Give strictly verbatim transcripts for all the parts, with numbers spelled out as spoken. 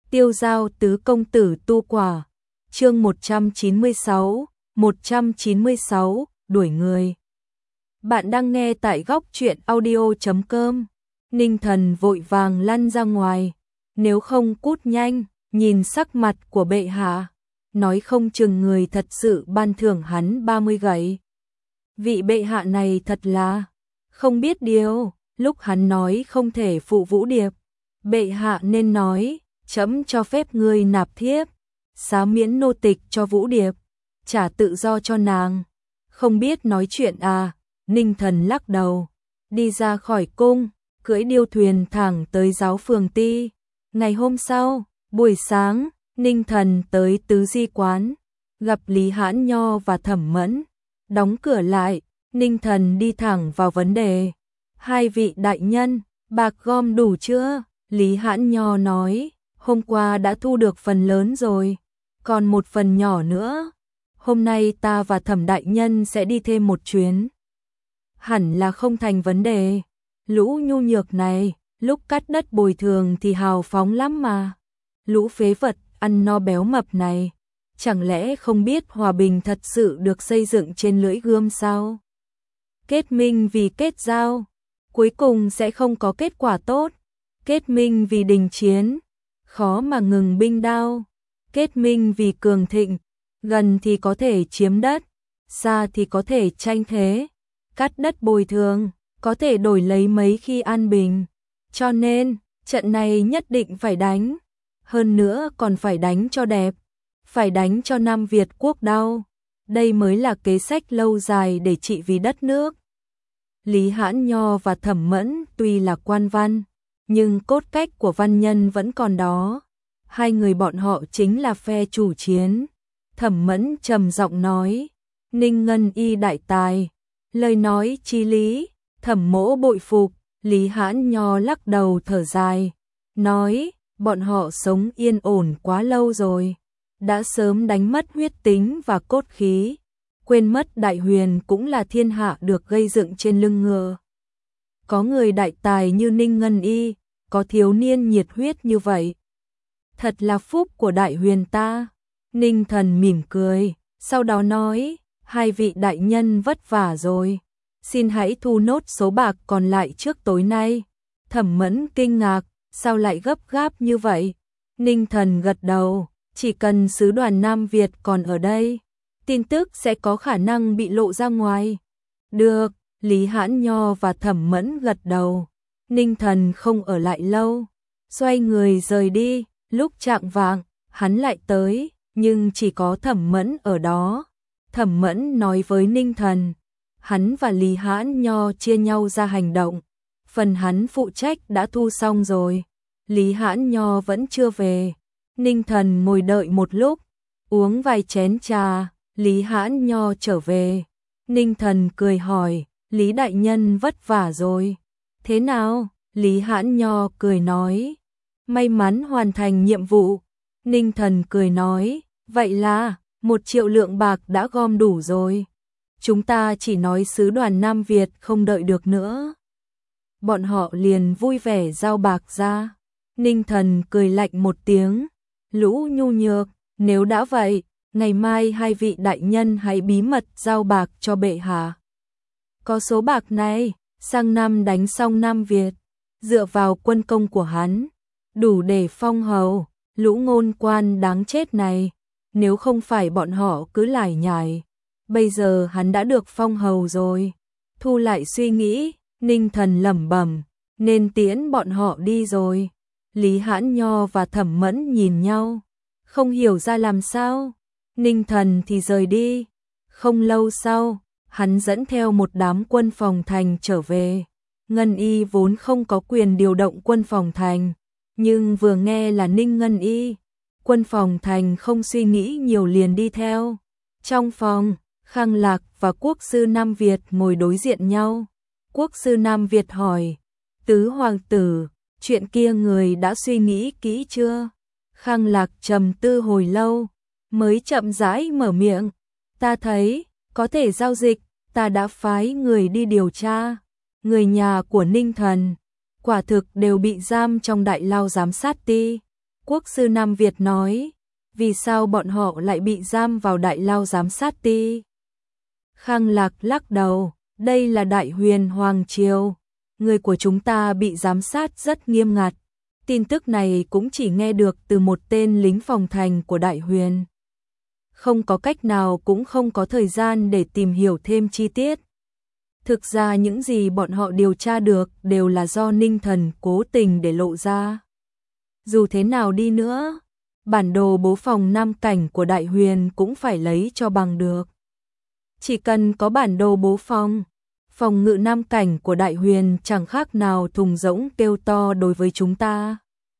Tiêu giao tứ công tử tu quả. Chương một trăm chín mươi sáu, một trăm chín mươi sáu, đuổi người. Bạn đang nghe tại góc truyện audio chấm com. Ninh Thần vội vàng lăn ra ngoài, nếu không cút nhanh, nhìn sắc mặt của bệ hạ, nói không chừng người thật sự ban thưởng hắn ba mươi gậy. Vị bệ hạ này thật là không biết điều, lúc hắn nói không thể phụ Vũ Điệp, bệ hạ nên nói, trẫm cho phép ngươi nạp thiếp, xá miễn nô tịch cho Vũ Điệp, trả tự do cho nàng. Không biết nói chuyện à? Ninh Thần lắc đầu, đi ra khỏi cung, cưỡi điêu thuyền thẳng tới giáo phường Ti. Ngày hôm sau, buổi sáng, Ninh Thần tới Tứ Di quán, gặp Lý Hãn Nho và Thẩm Mẫn. Đóng cửa lại, Ninh Thần đi thẳng vào vấn đề. Hai vị đại nhân, bạc gom đủ chưa? Lý Hãn Nho nói, hôm qua đã thu được phần lớn rồi, còn một phần nhỏ nữa. Hôm nay ta và Thẩm đại nhân sẽ đi thêm một chuyến. Hẳn là không thành vấn đề. Lũ nhu nhược này, lúc cắt đất bồi thường thì hào phóng lắm mà. Lũ phế vật ăn no béo mập này, chẳng lẽ không biết hòa bình thật sự được xây dựng trên lưỡi gươm sao? Kết minh vì kết giao, cuối cùng sẽ không có kết quả tốt. Kết minh vì đình chiến, khó mà ngừng binh đao. Kết minh vì cường thịnh, gần thì có thể chiếm đất, xa thì có thể tranh thế. Cắt đất bồi thường, có thể đổi lấy mấy khi an bình. Cho nên, trận này nhất định phải đánh. Hơn nữa còn phải đánh cho đẹp, phải đánh cho Nam Việt quốc đau. Đây mới là kế sách lâu dài để trị vì đất nước. Lý Hãn Nho và Thẩm Mẫn tuy là quan văn, nhưng cốt cách của văn nhân vẫn còn đó. Hai người bọn họ chính là phe chủ chiến. Thẩm Mẫn trầm giọng nói, Ninh Ngân y đại tài, lời nói chí lý, Thẩm mỗ bội phục. Lý Hãn Nho lắc đầu thở dài, nói, bọn họ sống yên ổn quá lâu rồi, đã sớm đánh mất huyết tính và cốt khí, quên mất đại huyền cũng là thiên hạ được gây dựng trên lưng ngựa. Có người đại tài như Ninh Ngân y, có thiếu niên nhiệt huyết như vậy, thật là phúc của đại huyền ta. Ninh Thần mỉm cười, sau đó nói, hai vị đại nhân vất vả rồi, xin hãy thu nốt số bạc còn lại trước tối nay. Thẩm Mẫn kinh ngạc, sao lại gấp gáp như vậy? Ninh Thần gật đầu, chỉ cần sứ đoàn Nam Việt còn ở đây, tin tức sẽ có khả năng bị lộ ra ngoài. Được, Lý Hãn Nho và Thẩm Mẫn gật đầu. Ninh Thần không ở lại lâu, xoay người rời đi. Lúc chạng vạng, hắn lại tới, nhưng chỉ có Thẩm Mẫn ở đó. Thẩm Mẫn nói với Ninh Thần, hắn và Lý Hãn Nho chia nhau ra hành động, phần hắn phụ trách đã thu xong rồi. Lý Hãn Nho vẫn chưa về. Ninh Thần ngồi đợi một lúc, uống vài chén trà, Lý Hãn Nho trở về. Ninh Thần cười hỏi, Lý đại nhân vất vả rồi. Thế nào? Lý Hãn Nho cười nói, may mắn hoàn thành nhiệm vụ. Ninh Thần cười nói, vậy là, một triệu lượng bạc đã gom đủ rồi. Chúng ta chỉ nói sứ đoàn Nam Việt không đợi được nữa. Bọn họ liền vui vẻ giao bạc ra. Ninh Thần cười lạnh một tiếng, lũ nhu nhược, nếu đã vậy, ngày mai hai vị đại nhân hãy bí mật giao bạc cho bệ hạ. Có số bạc này, sang năm đánh xong Nam Việt, dựa vào quân công của hắn, đủ để phong hầu. Lũ ngôn quan đáng chết này, nếu không phải bọn họ cứ lải nhải, bây giờ hắn đã được phong hầu rồi. Thu lại suy nghĩ, Ninh Thần lẩm bẩm, nên tiễn bọn họ đi rồi. Lý Hãn Nho và Thẩm Mẫn nhìn nhau, không hiểu ra làm sao. Ninh Thần thì rời đi. Không lâu sau, hắn dẫn theo một đám quân phòng thành trở về. Ngân y vốn không có quyền điều động quân phòng thành, nhưng vừa nghe là Ninh Ngân y, quân phòng thành không suy nghĩ nhiều liền đi theo. Trong phòng, Khang Lạc và quốc sư Nam Việt ngồi đối diện nhau. Quốc sư Nam Việt hỏi, tứ hoàng tử, chuyện kia người đã suy nghĩ kỹ chưa? Khang Lạc trầm tư hồi lâu, mới chậm rãi mở miệng, ta thấy, có thể giao dịch, ta đã phái người đi điều tra. Người nhà của Ninh Thần, quả thực đều bị giam trong đại lao giám sát Ti. Quốc sư Nam Việt nói, vì sao bọn họ lại bị giam vào đại lao giám sát ti? Khang Lạc lắc đầu, đây là Đại Huyền Hoàng Triều, người của chúng ta bị giám sát rất nghiêm ngặt. Tin tức này cũng chỉ nghe được từ một tên lính phòng thành của Đại Huyền. Không có cách nào cũng không có thời gian để tìm hiểu thêm chi tiết. Thực ra những gì bọn họ điều tra được đều là do Ninh Thần cố tình để lộ ra. Dù thế nào đi nữa, bản đồ bố phòng Nam Cảnh của Đại Huyền cũng phải lấy cho bằng được. Chỉ cần có bản đồ bố phòng, phòng ngự Nam Cảnh của Đại Huyền chẳng khác nào thùng rỗng kêu to đối với chúng ta.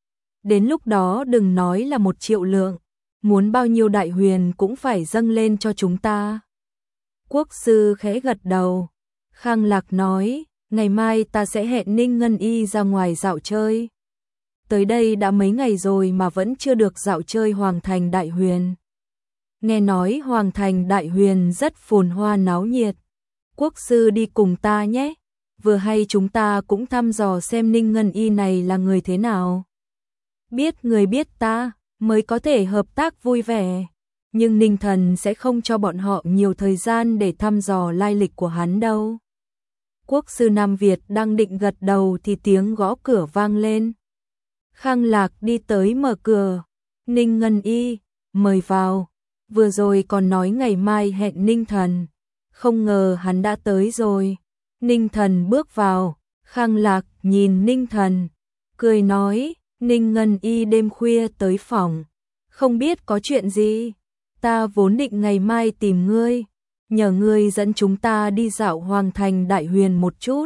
Đến lúc đó đừng nói là một triệu lượng, muốn bao nhiêu Đại Huyền cũng phải dâng lên cho chúng ta. Quốc sư khẽ gật đầu. Khang Lạc nói, ngày mai ta sẽ hẹn Ninh Ngân Y ra ngoài dạo chơi. Tới đây đã mấy ngày rồi mà vẫn chưa được dạo chơi Hoàng thành Đại Huyền. Nghe nói Hoàng thành Đại Huyền rất phồn hoa náo nhiệt. Quốc sư đi cùng ta nhé. Vừa hay chúng ta cũng thăm dò xem Ninh Ngân Y này là người thế nào. Biết người biết ta, mới có thể hợp tác vui vẻ. Nhưng Ninh Thần sẽ không cho bọn họ nhiều thời gian để thăm dò lai lịch của hắn đâu. Quốc sư Nam Việt đang định gật đầu thì tiếng gõ cửa vang lên. Khang Lạc đi tới mở cửa. Ninh Ngân Y, mời vào. Vừa rồi còn nói ngày mai hẹn Ninh Thần. Không ngờ hắn đã tới rồi. Ninh Thần bước vào. Khang Lạc nhìn Ninh Thần, cười nói, Ninh Ngân Y đêm khuya tới phòng. Không biết có chuyện gì. Ta vốn định ngày mai tìm ngươi, nhờ ngươi dẫn chúng ta đi dạo Hoàng thành Đại Huyền một chút.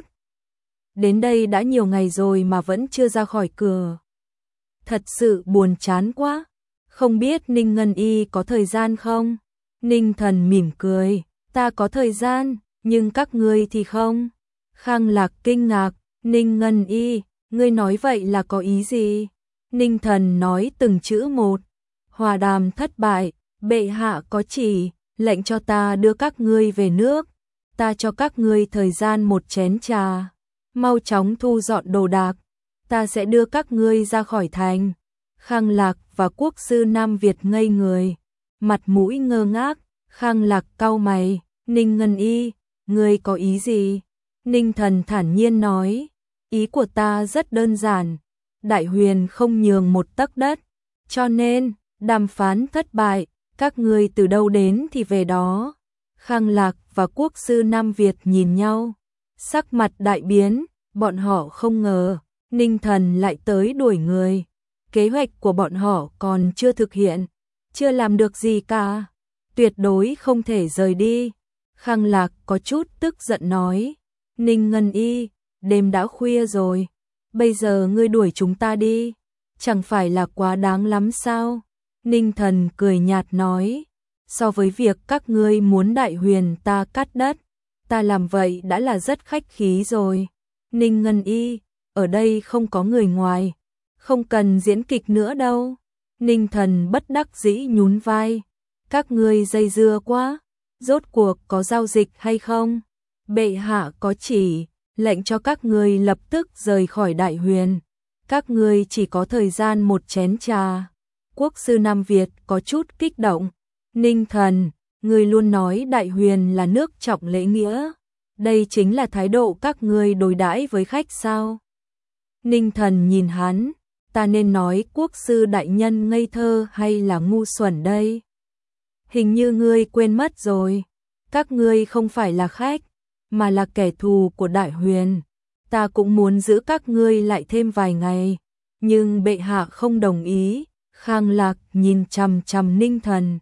Đến đây đã nhiều ngày rồi mà vẫn chưa ra khỏi cửa. Thật sự buồn chán quá. Không biết Ninh Ngân Y có thời gian không? Ninh Thần mỉm cười, ta có thời gian, nhưng các ngươi thì không. Khang Lạc kinh ngạc, Ninh Ngân Y, ngươi nói vậy là có ý gì? Ninh Thần nói từng chữ một. Hòa đàm thất bại, bệ hạ có chỉ, lệnh cho ta đưa các ngươi về nước. Ta cho các ngươi thời gian một chén trà. Mau chóng thu dọn đồ đạc. Ta sẽ đưa các ngươi ra khỏi thành. Khang Lạc và quốc sư Nam Việt ngây người. Mặt mũi ngơ ngác. Khang Lạc cau mày. Ninh Ngân Y, ngươi có ý gì? Ninh Thần thản nhiên nói. Ý của ta rất đơn giản. Đại Huyền không nhường một tấc đất. Cho nên, đàm phán thất bại. Các ngươi từ đâu đến thì về đó. Khang Lạc và quốc sư Nam Việt nhìn nhau. Sắc mặt đại biến. Bọn họ không ngờ Ninh Thần lại tới đuổi người. Kế hoạch của bọn họ còn chưa thực hiện. Chưa làm được gì cả. Tuyệt đối không thể rời đi. Khang Lạc có chút tức giận nói. Ninh Ngân Y, đêm đã khuya rồi. Bây giờ ngươi đuổi chúng ta đi. Chẳng phải là quá đáng lắm sao? Ninh Thần cười nhạt nói. So với việc các ngươi muốn Đại Huyền ta cắt đất, ta làm vậy đã là rất khách khí rồi. Ninh Ngân Y, ở đây không có người ngoài. Không cần diễn kịch nữa đâu. Ninh Thần bất đắc dĩ nhún vai. Các ngươi dây dưa quá. Rốt cuộc có giao dịch hay không? Bệ hạ có chỉ, lệnh cho các ngươi lập tức rời khỏi Đại Huyền. Các ngươi chỉ có thời gian một chén trà. Quốc sư Nam Việt có chút kích động. Ninh Thần, ngươi luôn nói Đại Huyền là nước trọng lễ nghĩa. Đây chính là thái độ các ngươi đối đãi với khách sao? Ninh Thần nhìn hắn, ta nên nói quốc sư đại nhân ngây thơ hay là ngu xuẩn đây? Hình như ngươi quên mất rồi. Các ngươi không phải là khách, mà là kẻ thù của Đại Huyền. Ta cũng muốn giữ các ngươi lại thêm vài ngày, nhưng bệ hạ không đồng ý. Khang Lạc nhìn chằm chằm Ninh Thần.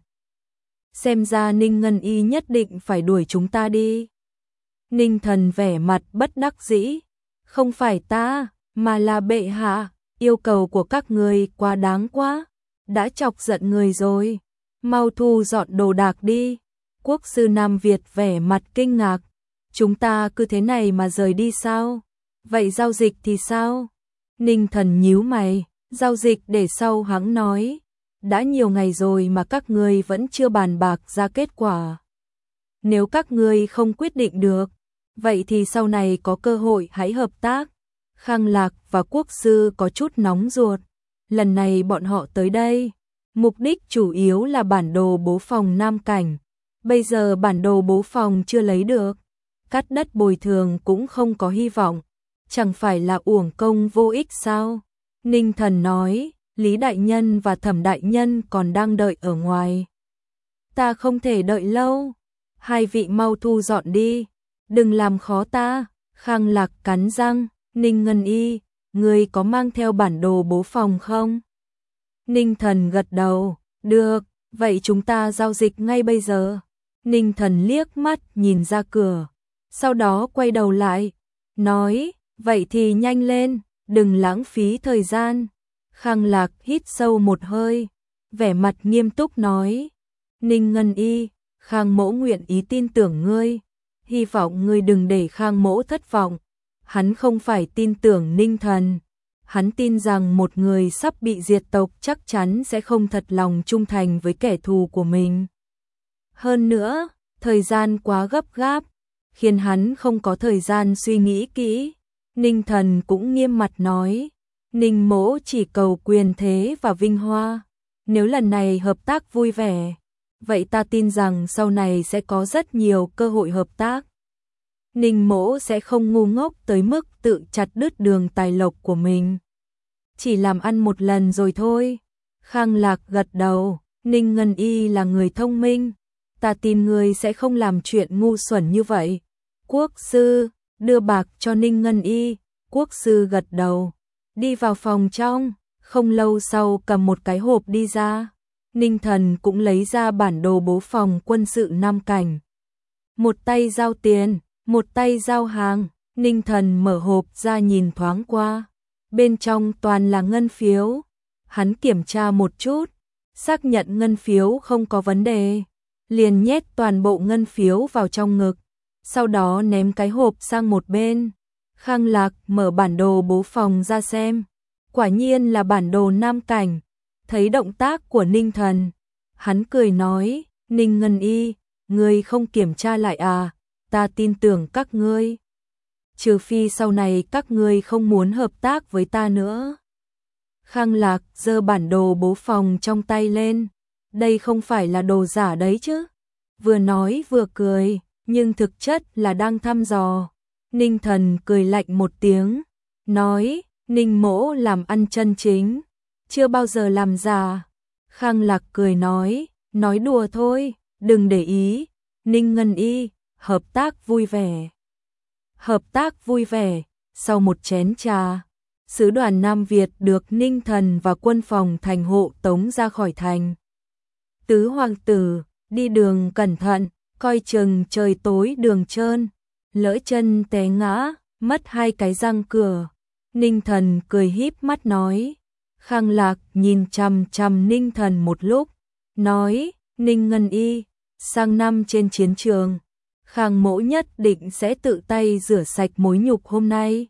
Xem ra Ninh Ngân Y nhất định phải đuổi chúng ta đi. Ninh Thần vẻ mặt bất đắc dĩ. Không phải ta, mà là bệ hạ. Yêu cầu của các ngươi quá đáng quá. Đã chọc giận người rồi. Mau thu dọn đồ đạc đi. Quốc sư Nam Việt vẻ mặt kinh ngạc. Chúng ta cứ thế này mà rời đi sao? Vậy giao dịch thì sao? Ninh Thần nhíu mày. Giao dịch để sau hắn nói. Đã nhiều ngày rồi mà các ngươi vẫn chưa bàn bạc ra kết quả. Nếu các ngươi không quyết định được, vậy thì sau này có cơ hội hãy hợp tác. Khang Lạc và quốc sư có chút nóng ruột. lần này bọn họ tới đây, mục đích chủ yếu là bản đồ bố phòng Nam Cảnh. Bây giờ bản đồ bố phòng chưa lấy được, cắt đất bồi thường cũng không có hy vọng, chẳng phải là uổng công vô ích sao? Ninh Thần nói, Lý Đại Nhân và Thẩm Đại Nhân còn đang đợi ở ngoài. Ta không thể đợi lâu, hai vị mau thu dọn đi, đừng làm khó ta. Khang Lạc cắn răng, Ninh Ngân Y, ngươi có mang theo bản đồ bố phòng không? Ninh Thần gật đầu, được, vậy chúng ta giao dịch ngay bây giờ. Ninh Thần liếc mắt nhìn ra cửa, sau đó quay đầu lại, nói, vậy thì nhanh lên, đừng lãng phí thời gian. Khang Lạc hít sâu một hơi, vẻ mặt nghiêm túc nói, Ninh Ngân Y, Khang mỗ nguyện ý tin tưởng ngươi, hy vọng ngươi đừng để Khang mỗ thất vọng. Hắn không phải tin tưởng Ninh Thần, hắn tin rằng một người sắp bị diệt tộc chắc chắn sẽ không thật lòng trung thành với kẻ thù của mình. Hơn nữa, thời gian quá gấp gáp, khiến hắn không có thời gian suy nghĩ kỹ. Ninh Thần cũng nghiêm mặt nói, Ninh mỗ chỉ cầu quyền thế và vinh hoa, nếu lần này hợp tác vui vẻ, vậy ta tin rằng sau này sẽ có rất nhiều cơ hội hợp tác. Ninh mỗ sẽ không ngu ngốc tới mức tự chặt đứt đường tài lộc của mình. Chỉ làm ăn một lần rồi thôi. Khang Lạc gật đầu, Ninh Ngân Y là người thông minh, ta tin ngươi sẽ không làm chuyện ngu xuẩn như vậy. Quốc sư, đưa bạc cho Ninh Ngân Y, quốc sư gật đầu, đi vào phòng trong, không lâu sau cầm một cái hộp đi ra. Ninh Thần cũng lấy ra bản đồ bố phòng quân sự Nam Cảnh. Một tay giao tiền, một tay giao hàng, Ninh Thần mở hộp ra nhìn thoáng qua, bên trong toàn là ngân phiếu. Hắn kiểm tra một chút, xác nhận ngân phiếu không có vấn đề, liền nhét toàn bộ ngân phiếu vào trong ngực, sau đó ném cái hộp sang một bên. Khang Lạc mở bản đồ bố phòng ra xem, quả nhiên là bản đồ Nam Cảnh. Thấy động tác của Ninh Thần, hắn cười nói, Ninh Ngân Y, ngươi không kiểm tra lại à, ta tin tưởng các ngươi. Trừ phi sau này các ngươi không muốn hợp tác với ta nữa. Khang Lạc giơ bản đồ bố phòng trong tay lên, đây không phải là đồ giả đấy chứ. Vừa nói vừa cười, nhưng thực chất là đang thăm dò. Ninh Thần cười lạnh một tiếng, nói, Ninh mỗ làm ăn chân chính, chưa bao giờ làm giả. Khang Lạc cười nói, nói đùa thôi, đừng để ý. Ninh Ngân Y, hợp tác vui vẻ. Hợp tác vui vẻ, sau một chén trà, sứ đoàn Nam Việt được Ninh Thần và quân phòng thành hộ tống ra khỏi thành. Tứ hoàng tử, đi đường cẩn thận, coi chừng trời tối đường trơn, lỡ chân té ngã, mất hai cái răng cửa. Ninh Thần cười híp mắt nói. Khang Lạc nhìn chằm chằm Ninh Thần một lúc, nói, Ninh Ngân Y, sang năm trên chiến trường, Khang mỗ nhất định sẽ tự tay rửa sạch mối nhục hôm nay.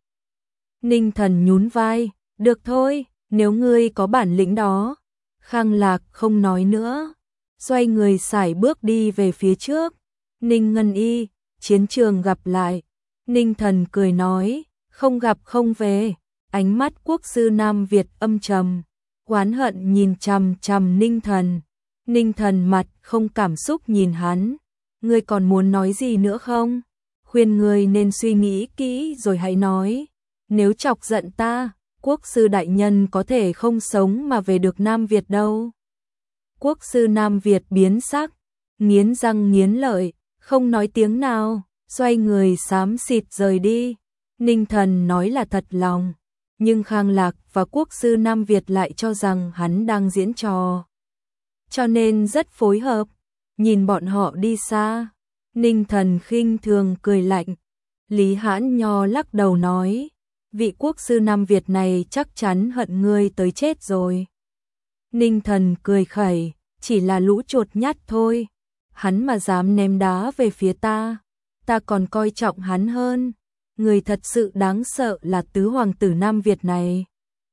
Ninh Thần nhún vai, được thôi, nếu ngươi có bản lĩnh đó. Khang Lạc không nói nữa, xoay người sải bước đi về phía trước. Ninh Ngân Y, chiến trường gặp lại. Ninh Thần cười nói, không gặp không về. Ánh mắt quốc sư Nam Việt âm trầm, oán hận nhìn chằm chằm Ninh Thần. Ninh Thần mặt không cảm xúc nhìn hắn, ngươi còn muốn nói gì nữa không? Khuyên ngươi nên suy nghĩ kỹ rồi hãy nói. Nếu chọc giận ta, quốc sư đại nhân có thể không sống mà về được Nam Việt đâu. Quốc sư Nam Việt biến sắc, nghiến răng nghiến lợi, không nói tiếng nào, xoay người xám xịt rời đi. Ninh Thần nói là thật lòng, nhưng Khang Lạc và quốc sư Nam Việt lại cho rằng hắn đang diễn trò, cho nên rất phối hợp. Nhìn bọn họ đi xa, Ninh Thần khinh thường cười lạnh. Lý Hãn Nho lắc đầu nói, vị quốc sư Nam Việt này chắc chắn hận ngươi tới chết rồi. Ninh Thần cười khẩy, chỉ là lũ chuột nhắt thôi, hắn mà dám ném đá về phía ta, ta còn coi trọng hắn hơn. Người thật sự đáng sợ là tứ hoàng tử Nam Việt này.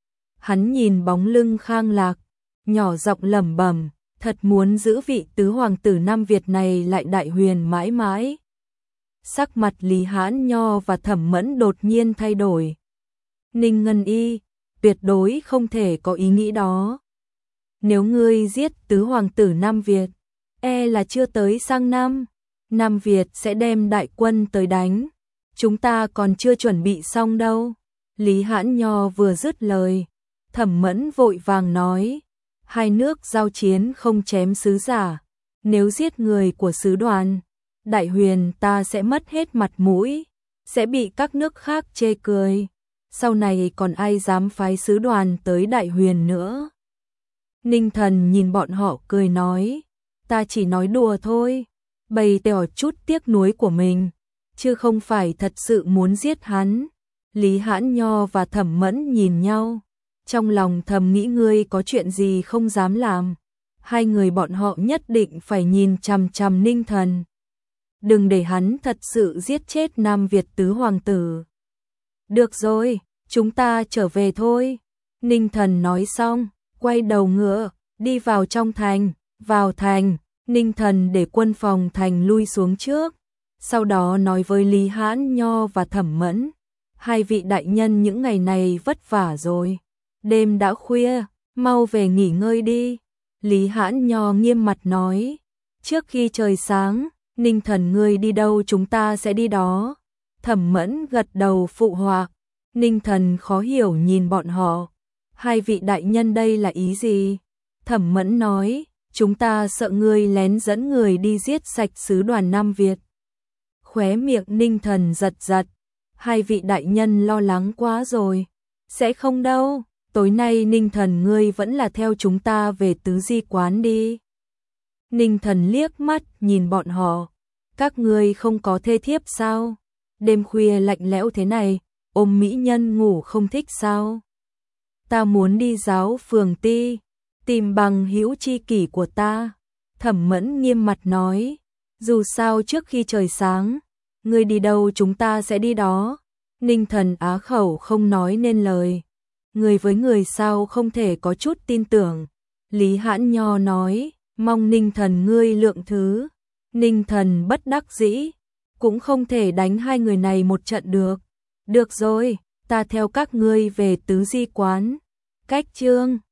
Hắn nhìn bóng lưng Khang Lạc, nhỏ giọng lẩm bẩm, thật muốn giữ vị tứ hoàng tử Nam Việt này lại đại huyền mãi mãi. Sắc mặt Lý Hãn Nho và Thẩm Mẫn đột nhiên thay đổi. Ninh Ngân Y, tuyệt đối không thể có ý nghĩ đó. Nếu ngươi giết tứ hoàng tử Nam Việt, e là chưa tới sang năm, Nam Việt sẽ đem đại quân tới đánh. Chúng ta còn chưa chuẩn bị xong đâu. Lý Hãn Nho vừa dứt lời, Thẩm Mẫn vội vàng nói, hai nước giao chiến không chém sứ giả, nếu giết người của sứ đoàn, Đại Huyền ta sẽ mất hết mặt mũi, sẽ bị các nước khác chê cười, sau này còn ai dám phái sứ đoàn tới Đại Huyền nữa. Ninh Thần nhìn bọn họ cười nói, ta chỉ nói đùa thôi, bày tỏ chút tiếc nuối của mình, chứ không phải thật sự muốn giết hắn. Lý Hãn Nho và Thẩm Mẫn nhìn nhau, trong lòng thầm nghĩ ngươi có chuyện gì không dám làm. Hai người bọn họ nhất định phải nhìn chằm chằm Ninh Thần. Đừng để hắn thật sự giết chết Nam Việt tứ hoàng tử. Được rồi, chúng ta trở về thôi. Ninh Thần nói xong, quay đầu ngựa, đi vào trong thành. Vào thành, Ninh Thần để quân phòng thành lui xuống trước. Sau đó nói với Lý Hãn Nho và Thẩm Mẫn, hai vị đại nhân những ngày này vất vả rồi. Đêm đã khuya, mau về nghỉ ngơi đi. Lý Hãn Nho nghiêm mặt nói, trước khi trời sáng, Ninh Thần ngươi đi đâu chúng ta sẽ đi đó. Thẩm Mẫn gật đầu phụ họa. Ninh Thần khó hiểu nhìn bọn họ, hai vị đại nhân đây là ý gì? Thẩm Mẫn nói, chúng ta sợ ngươi lén dẫn người đi giết sạch sứ đoàn Nam Việt. Khóe miệng Ninh Thần giật giật, hai vị đại nhân lo lắng quá rồi. Sẽ không đâu, tối nay Ninh Thần ngươi vẫn là theo chúng ta về Tứ Di Quán đi. Ninh Thần liếc mắt nhìn bọn họ, các ngươi không có thê thiếp sao? Đêm khuya lạnh lẽo thế này, ôm mỹ nhân ngủ không thích sao? Ta muốn đi giáo phường ti, tìm bằng hữu tri kỷ của ta. Thẩm Mẫn nghiêm mặt nói, dù sao trước khi trời sáng, ngươi đi đâu chúng ta sẽ đi đó. Ninh Thần á khẩu không nói nên lời. Người với người sao không thể có chút tin tưởng. Lý Hãn Nho nói, mong Ninh Thần ngươi lượng thứ. Ninh Thần bất đắc dĩ, cũng không thể đánh hai người này một trận được. Được rồi, ta theo các ngươi về Tứ Di Quán. Cách chương